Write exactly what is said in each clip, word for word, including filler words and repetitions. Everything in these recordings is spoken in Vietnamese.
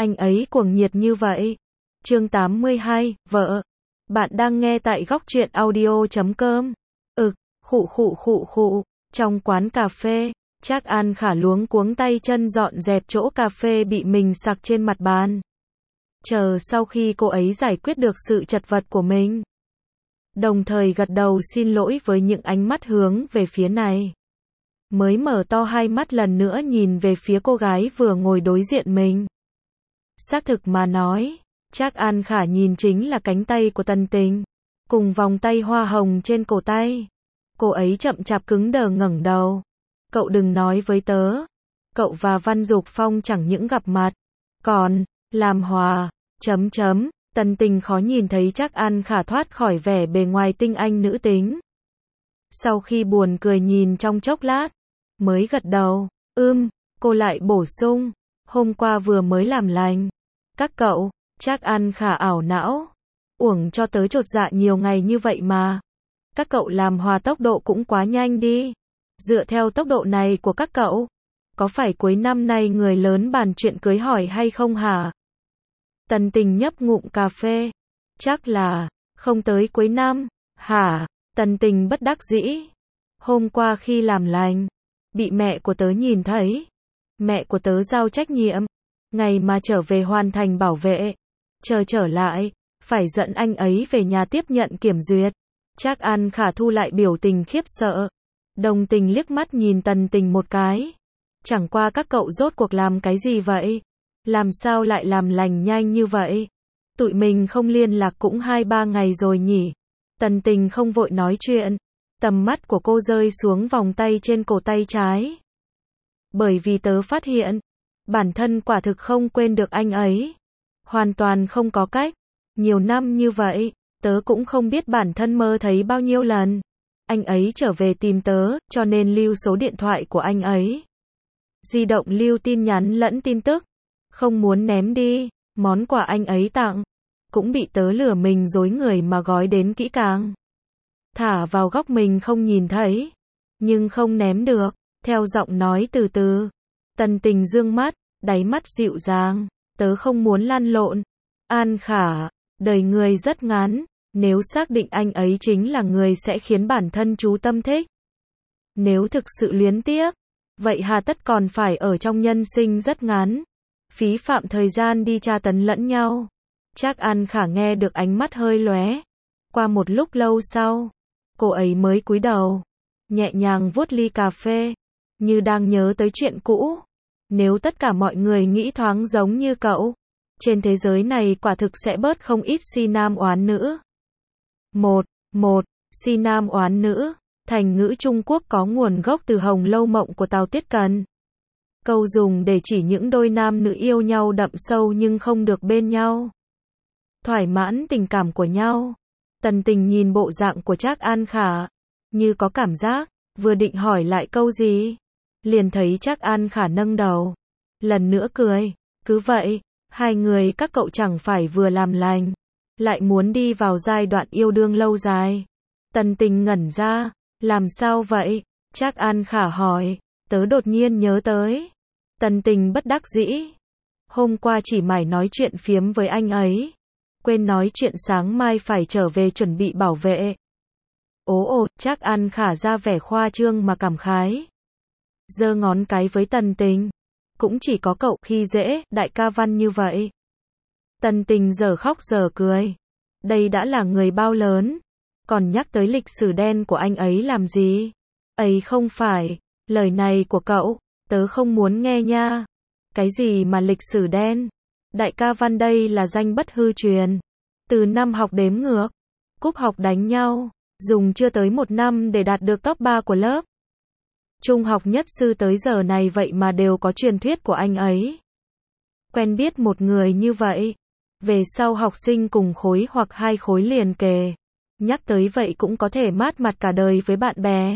anh ấy cuồng nhiệt như vậy. Chương tám mươi hai, vợ. Bạn đang nghe tại góc truyện audio chấm com. Ực, khụ khụ khụ khụ. Trong quán cà phê, Trác An Khả luống cuống tay chân dọn dẹp chỗ cà phê bị mình sặc trên mặt bàn. Chờ sau khi cô ấy giải quyết được sự chật vật của mình, đồng thời gật đầu xin lỗi với những ánh mắt hướng về phía này, mới mở to hai mắt lần nữa nhìn về phía cô gái vừa ngồi đối diện mình. Xác thực mà nói, Trác An Khả nhìn chính là cánh tay của Tần Tình, cùng vòng tay hoa hồng trên cổ tay. Cô ấy chậm chạp cứng đờ ngẩng đầu. Cậu đừng nói với tớ. Cậu và Văn Dục Phong chẳng những gặp mặt, còn làm hòa, chấm chấm. Tần Tình khó nhìn thấy Trác An Khả thoát khỏi vẻ bề ngoài tinh anh nữ tính. Sau khi buồn cười nhìn trong chốc lát, mới gật đầu. Ưm, cô lại bổ sung. Hôm qua vừa mới làm lành. Các cậu, Trác An Khả ảo não. Uổng cho tớ chột dạ nhiều ngày như vậy mà. Các cậu làm hòa tốc độ cũng quá nhanh đi. Dựa theo tốc độ này của các cậu, có phải cuối năm nay người lớn bàn chuyện cưới hỏi hay không hả? Tần Tình nhấp ngụm cà phê. Chắc là, không tới cuối năm, hả? Tần Tình bất đắc dĩ. Hôm qua khi làm lành, bị mẹ của tớ nhìn thấy. Mẹ của tớ giao trách nhiệm, ngày mà trở về hoàn thành bảo vệ. Chờ trở lại, phải dẫn anh ấy về nhà tiếp nhận kiểm duyệt. Trác An Khả thu lại biểu tình khiếp sợ. Đồng tình liếc mắt nhìn Tần Tình một cái. Chẳng qua các cậu rốt cuộc làm cái gì vậy? Làm sao lại làm lành nhanh như vậy? Tụi mình không liên lạc cũng hai ba ngày rồi nhỉ? Tần Tình không vội nói chuyện. Tầm mắt của cô rơi xuống vòng tay trên cổ tay trái. Bởi vì tớ phát hiện, bản thân quả thực không quên được anh ấy. Hoàn toàn không có cách. Nhiều năm như vậy, tớ cũng không biết bản thân mơ thấy bao nhiêu lần. Anh ấy trở về tìm tớ, cho nên lưu số điện thoại của anh ấy. Di động lưu tin nhắn lẫn tin tức. Không muốn ném đi, món quà anh ấy tặng. Cũng bị tớ lừa mình dối người mà gói đến kỹ càng. Thả vào góc mình không nhìn thấy. Nhưng không ném được, theo giọng nói từ từ. Tần Tình dương mắt, đáy mắt dịu dàng. Tớ không muốn lăn lộn. An Khả, đời người rất ngắn. Nếu xác định anh ấy chính là người sẽ khiến bản thân chú tâm thích. Nếu thực sự luyến tiếc, vậy hà tất còn phải ở trong nhân sinh rất ngắn. Phí phạm thời gian đi tra tấn lẫn nhau. Trác An Khả nghe được ánh mắt hơi lóe. Qua một lúc lâu sau, cô ấy mới cúi đầu, nhẹ nhàng vuốt ly cà phê, như đang nhớ tới chuyện cũ. Nếu tất cả mọi người nghĩ thoáng giống như cậu, trên thế giới này quả thực sẽ bớt không ít si nam oán nữ. Một, một, si nam oán nữ, thành ngữ Trung Quốc có nguồn gốc từ Hồng Lâu Mộng của Tào Tuyết Cần. Câu dùng để chỉ những đôi nam nữ yêu nhau đậm sâu nhưng không được bên nhau. Thỏa mãn tình cảm của nhau. Tần Tình nhìn bộ dạng của Trác An Khả, như có cảm giác, vừa định hỏi lại câu gì, liền thấy Trác An Khả nâng đầu, lần nữa cười. Cứ vậy, hai người các cậu chẳng phải vừa làm lành, lại muốn đi vào giai đoạn yêu đương lâu dài. Tần Tình ngẩn ra, làm sao vậy? Trác An Khả hỏi. Tớ đột nhiên nhớ tới. Tần Tình bất đắc dĩ. Hôm qua chỉ mải nói chuyện phiếm với anh ấy. Quên nói chuyện sáng mai phải trở về chuẩn bị bảo vệ. Ố ồ, Trác An Khả ra vẻ khoa trương mà cảm khái. Giơ ngón cái với Tần Tình. Cũng chỉ có cậu khi dễ, đại ca Văn như vậy. Tần Tình giờ khóc giờ cười. Đây đã là người bao lớn. Còn nhắc tới lịch sử đen của anh ấy làm gì? Ấy không phải. Lời này của cậu, tớ không muốn nghe nha. Cái gì mà lịch sử đen? Đại ca Văn đây là danh bất hư truyền. Từ năm học đếm ngược, cúp học đánh nhau, dùng chưa tới một năm để đạt được top ba của lớp. Trung học nhất sư tới giờ này vậy mà đều có truyền thuyết của anh ấy. Quen biết một người như vậy, về sau học sinh cùng khối hoặc hai khối liền kề. Nhắc tới vậy cũng có thể mát mặt cả đời với bạn bè.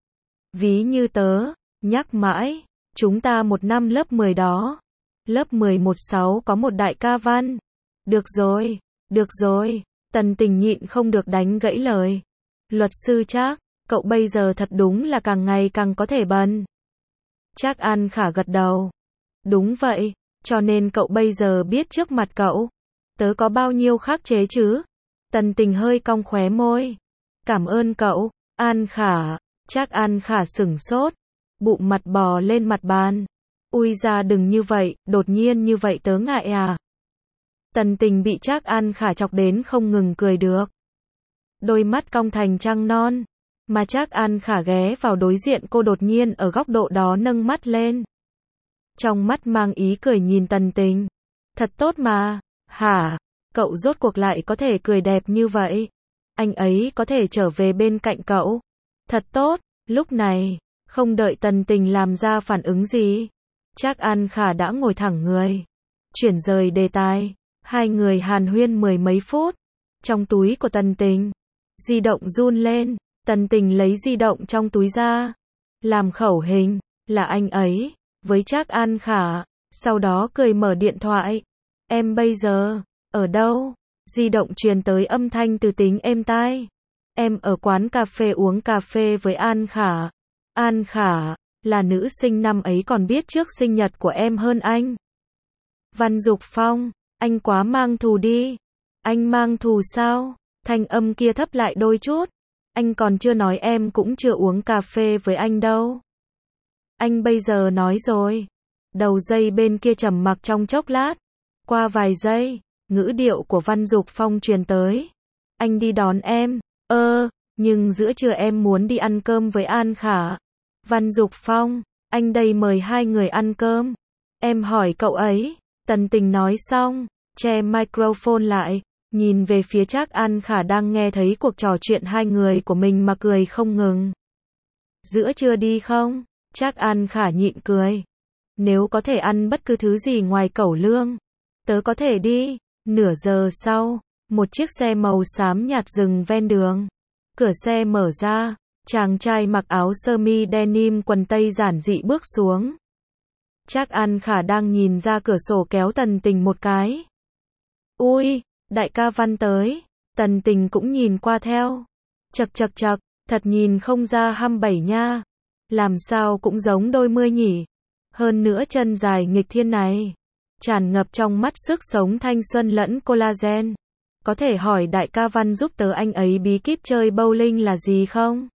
Ví như tớ, nhắc mãi, chúng ta một năm lớp mười đó. Lớp mười một sáu có một đại ca Văn. Được rồi, được rồi, Tần Tình nhịn không được đánh gãy lời. Luật sư Trác, cậu bây giờ thật đúng là càng ngày càng có thể bần. Trác An Khả gật đầu. Đúng vậy, cho nên cậu bây giờ biết trước mặt cậu, tớ có bao nhiêu khắc chế chứ? Tần Tình hơi cong khóe môi. Cảm ơn cậu, An Khả. Trác An Khả sửng sốt, bụng mặt bò lên mặt bàn. Ui ra đừng như vậy, đột nhiên như vậy tớ ngại à. Tần Tình bị Trác An Khả chọc đến không ngừng cười được. Đôi mắt cong thành trăng non, mà Trác An Khả ghé vào đối diện cô đột nhiên ở góc độ đó nâng mắt lên. Trong mắt mang ý cười nhìn Tần Tình. Thật tốt mà, hả? Cậu rốt cuộc lại có thể cười đẹp như vậy. Anh ấy có thể trở về bên cạnh cậu. Thật tốt, lúc này, không đợi Tần Tình làm ra phản ứng gì. Trác An Khả đã ngồi thẳng người. Chuyển rời đề tài. Hai người hàn huyên mười mấy phút. Trong túi của Tần Tình, di động run lên. Tần Tình lấy di động trong túi ra. Làm khẩu hình, là anh ấy, với Trác An Khả. Sau đó cười mở điện thoại. Em bây giờ, ở đâu? Di động truyền tới âm thanh từ tính êm tai. Em ở quán cà phê uống cà phê với An Khả. An Khả, là nữ sinh năm ấy còn biết trước sinh nhật của em hơn anh. Văn Dục Phong, anh quá mang thù đi. Anh mang thù sao? Thanh âm kia thấp lại đôi chút. Anh còn chưa nói em cũng chưa uống cà phê với anh đâu. Anh bây giờ nói rồi. Đầu dây bên kia trầm mặc trong chốc lát. Qua vài giây, ngữ điệu của Văn Dục Phong truyền tới. Anh đi đón em. Ơ, nhưng giữa trưa em muốn đi ăn cơm với An Khả. Văn Dục Phong, anh đây mời hai người ăn cơm. Em hỏi cậu ấy. Tần Tình nói xong, che microphone lại, nhìn về phía Trác An Khả đang nghe thấy cuộc trò chuyện hai người của mình mà cười không ngừng. Giữa trưa đi không? Trác An Khả nhịn cười. Nếu có thể ăn bất cứ thứ gì ngoài cẩu lương, tớ có thể đi. Nửa giờ sau, một chiếc xe màu xám nhạt dừng ven đường. Cửa xe mở ra, chàng trai mặc áo sơ mi denim quần tây giản dị bước xuống. Trác An Khả đang nhìn ra cửa sổ kéo Tần Tình một cái. Ui, đại ca Văn tới. Tần Tình cũng nhìn qua theo. Chật chật chật, thật nhìn không ra hăm bảy nha. Làm sao cũng giống đôi mươi nhỉ. Hơn nữa chân dài nghịch thiên này, tràn ngập trong mắt sức sống thanh xuân lẫn collagen. Có thể hỏi đại ca Văn giúp tớ anh ấy bí kíp chơi bowling là gì không?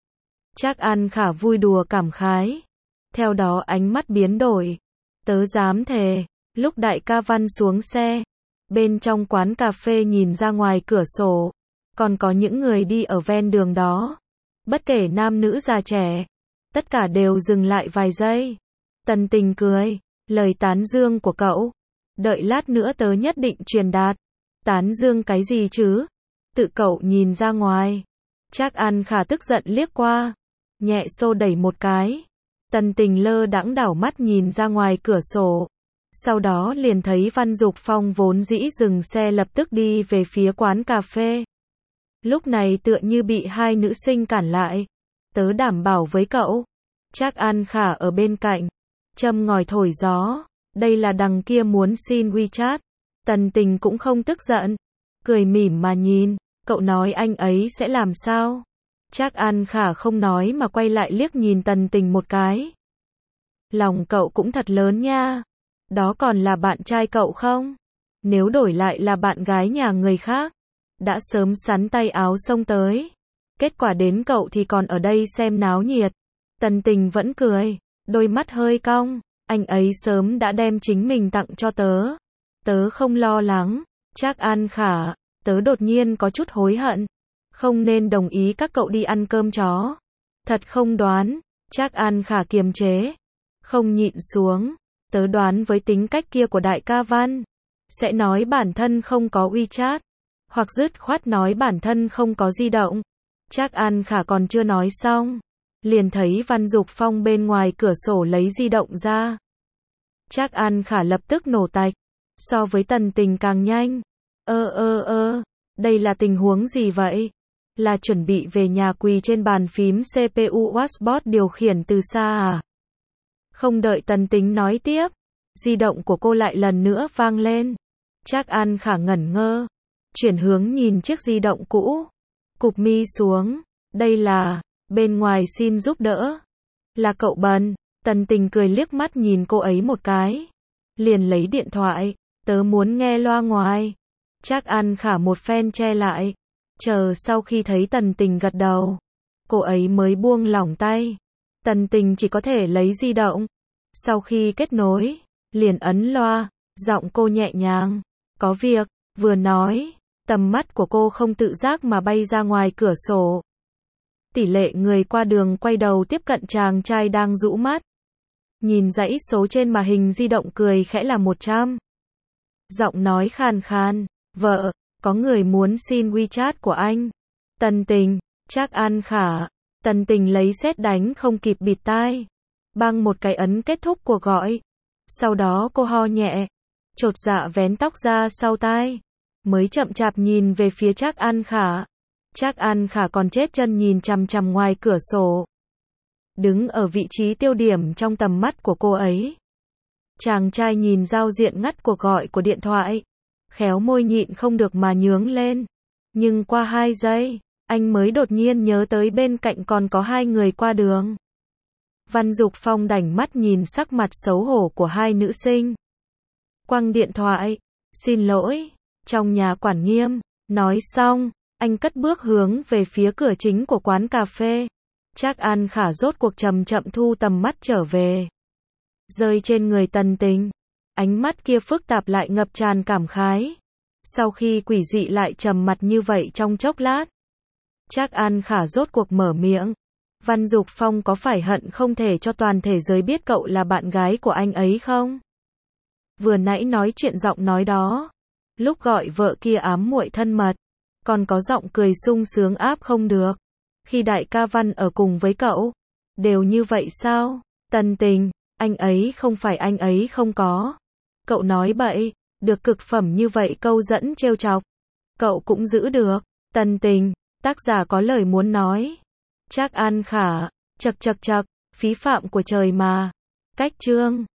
Trác An Khả vui đùa cảm khái. Theo đó ánh mắt biến đổi. Tớ dám thề, lúc đại ca Văn xuống xe, bên trong quán cà phê nhìn ra ngoài cửa sổ, còn có những người đi ở ven đường đó. Bất kể nam nữ già trẻ, tất cả đều dừng lại vài giây. Tần Tình cười, lời tán dương của cậu. Đợi lát nữa tớ nhất định truyền đạt. Tán dương cái gì chứ? Tự cậu nhìn ra ngoài. Trác An Khả tức giận liếc qua, nhẹ xô đẩy một cái. Tần Tình lơ đãng đảo mắt nhìn ra ngoài cửa sổ. Sau đó liền thấy Văn Dục Phong vốn dĩ dừng xe lập tức đi về phía quán cà phê. Lúc này tựa như bị hai nữ sinh cản lại. Tớ đảm bảo với cậu. Trác An Khả ở bên cạnh, châm ngòi thổi gió. Đây là đằng kia muốn xin WeChat. Tần Tình cũng không tức giận, cười mỉm mà nhìn. Cậu nói anh ấy sẽ làm sao? Trác An Khả không nói mà quay lại liếc nhìn Tần Tình một cái. Lòng cậu cũng thật lớn nha. Đó còn là bạn trai cậu không? Nếu đổi lại là bạn gái nhà người khác, đã sớm sắn tay áo xông tới. Kết quả đến cậu thì còn ở đây xem náo nhiệt. Tần Tình vẫn cười, đôi mắt hơi cong. Anh ấy sớm đã đem chính mình tặng cho tớ. Tớ không lo lắng. Trác An Khả, tớ đột nhiên có chút hối hận. Không nên đồng ý các cậu đi ăn cơm chó. Thật không đoán. Trác An Khả kiềm chế, không nhịn xuống. Tớ đoán với tính cách kia của đại ca Văn, sẽ nói bản thân không có WeChat, hoặc dứt khoát nói bản thân không có di động. Trác An Khả còn chưa nói xong, liền thấy Văn Dục Phong bên ngoài cửa sổ lấy di động ra. Trác An Khả lập tức nổ tạch, so với Tần Tình càng nhanh. Ơ ơ ơ, đây là tình huống gì vậy? Là chuẩn bị về nhà quỳ trên bàn phím xê pê u Watchbot điều khiển từ xa à? Không đợi Tần Tình nói tiếp, di động của cô lại lần nữa vang lên. Trác An Khả ngẩn ngơ, chuyển hướng nhìn chiếc di động cũ, cụp mi xuống. Đây là, bên ngoài xin giúp đỡ. Là cậu Bần. Tần Tình cười liếc mắt nhìn cô ấy một cái, liền lấy điện thoại, tớ muốn nghe loa ngoài. Trác An Khả một phen che lại, chờ sau khi thấy Tần Tình gật đầu, cô ấy mới buông lỏng tay. Tần Tình chỉ có thể lấy di động. Sau khi kết nối, liền ấn loa, giọng cô nhẹ nhàng, có việc, vừa nói, tầm mắt của cô không tự giác mà bay ra ngoài cửa sổ. Tỷ lệ người qua đường quay đầu tiếp cận chàng trai đang rũ mắt. Nhìn dãy số trên màn hình di động cười khẽ là một trăm. Giọng nói khàn khàn, vợ, có người muốn xin WeChat của anh. Tần Tình, Trác An Khả. Tần Tình lấy sét đánh không kịp bịt tai. Băng một cái ấn kết thúc cuộc gọi. Sau đó cô ho nhẹ, chột dạ vén tóc ra sau tai, mới chậm chạp nhìn về phía Trác An Khả. Trác An Khả còn chết chân nhìn chằm chằm ngoài cửa sổ. Đứng ở vị trí tiêu điểm trong tầm mắt của cô ấy. Chàng trai nhìn giao diện ngắt cuộc gọi của điện thoại, khéo môi nhịn không được mà nhướng lên. Nhưng qua hai giây, anh mới đột nhiên nhớ tới bên cạnh còn có hai người qua đường. Văn Dục Phong đành mắt nhìn sắc mặt xấu hổ của hai nữ sinh. Quăng điện thoại, xin lỗi, trong nhà quản nghiêm. Nói xong, anh cất bước hướng về phía cửa chính của quán cà phê. Trác An Khả rốt cuộc chậm chậm thu tầm mắt trở về. Rơi trên người Tần Tình. Ánh mắt kia phức tạp lại ngập tràn cảm khái. Sau khi quỷ dị lại trầm mặt như vậy trong chốc lát, Trác An Khả rốt cuộc mở miệng. Văn Dục Phong có phải hận không thể cho toàn thế giới biết cậu là bạn gái của anh ấy không? Vừa nãy nói chuyện giọng nói đó, lúc gọi vợ kia ám muội thân mật, còn có giọng cười sung sướng áp không được. Khi đại ca Văn ở cùng với cậu, đều như vậy sao? Tần Tình, anh ấy không phải anh ấy không có. Cậu nói bậy, được cực phẩm như vậy câu dẫn trêu chọc. Cậu cũng giữ được. Tần Tình, tác giả có lời muốn nói. Trác An Khả, chật chật chật, phí phạm của trời mà. Cách chương